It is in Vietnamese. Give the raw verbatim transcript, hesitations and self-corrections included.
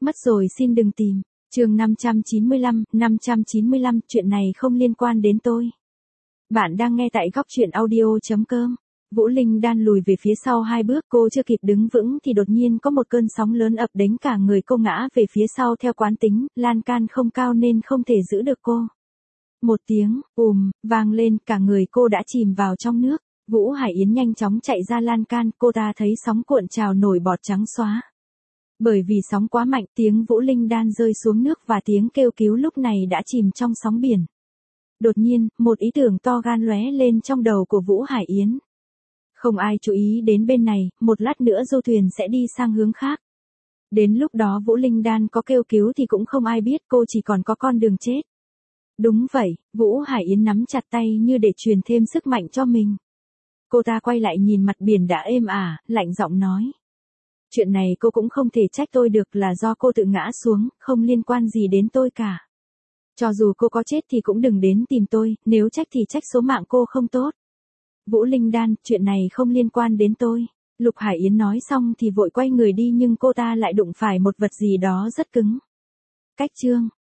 Mất rồi xin đừng tìm. Chương năm trăm chín mươi lăm, năm trăm chín mươi lăm, chuyện này không liên quan đến tôi. Bạn đang nghe tại góc truyện audio chấm com. Vũ Linh Đan lùi về phía sau hai bước, cô chưa kịp đứng vững thì đột nhiên có một cơn sóng lớn ập đến, cả người cô ngã về phía sau theo quán tính, lan can không cao nên không thể giữ được cô. Một tiếng ùm vang lên, cả người cô đã chìm vào trong nước. Vũ Hải Yến nhanh chóng chạy ra lan can, cô ta thấy sóng cuộn trào nổi bọt trắng xóa. Bởi vì sóng quá mạnh, tiếng Vũ Linh Đan rơi xuống nước và tiếng kêu cứu lúc này đã chìm trong sóng biển. Đột nhiên, một ý tưởng to gan lóe lên trong đầu của Vũ Hải Yến. Không ai chú ý đến bên này, một lát nữa du thuyền sẽ đi sang hướng khác. Đến lúc đó Vũ Linh Đan có kêu cứu thì cũng không ai biết, cô chỉ còn có con đường chết. Đúng vậy, Vũ Hải Yến nắm chặt tay như để truyền thêm sức mạnh cho mình. Cô ta quay lại nhìn mặt biển đã êm ả, lạnh giọng nói. Chuyện này cô cũng không thể trách tôi được, là do cô tự ngã xuống, không liên quan gì đến tôi cả. Cho dù cô có chết thì cũng đừng đến tìm tôi, nếu trách thì trách số mạng cô không tốt. Vũ Linh Đan, chuyện này không liên quan đến tôi. Lục Hải Yến nói xong thì vội quay người đi, nhưng cô ta lại đụng phải một vật gì đó rất cứng. Cách chương.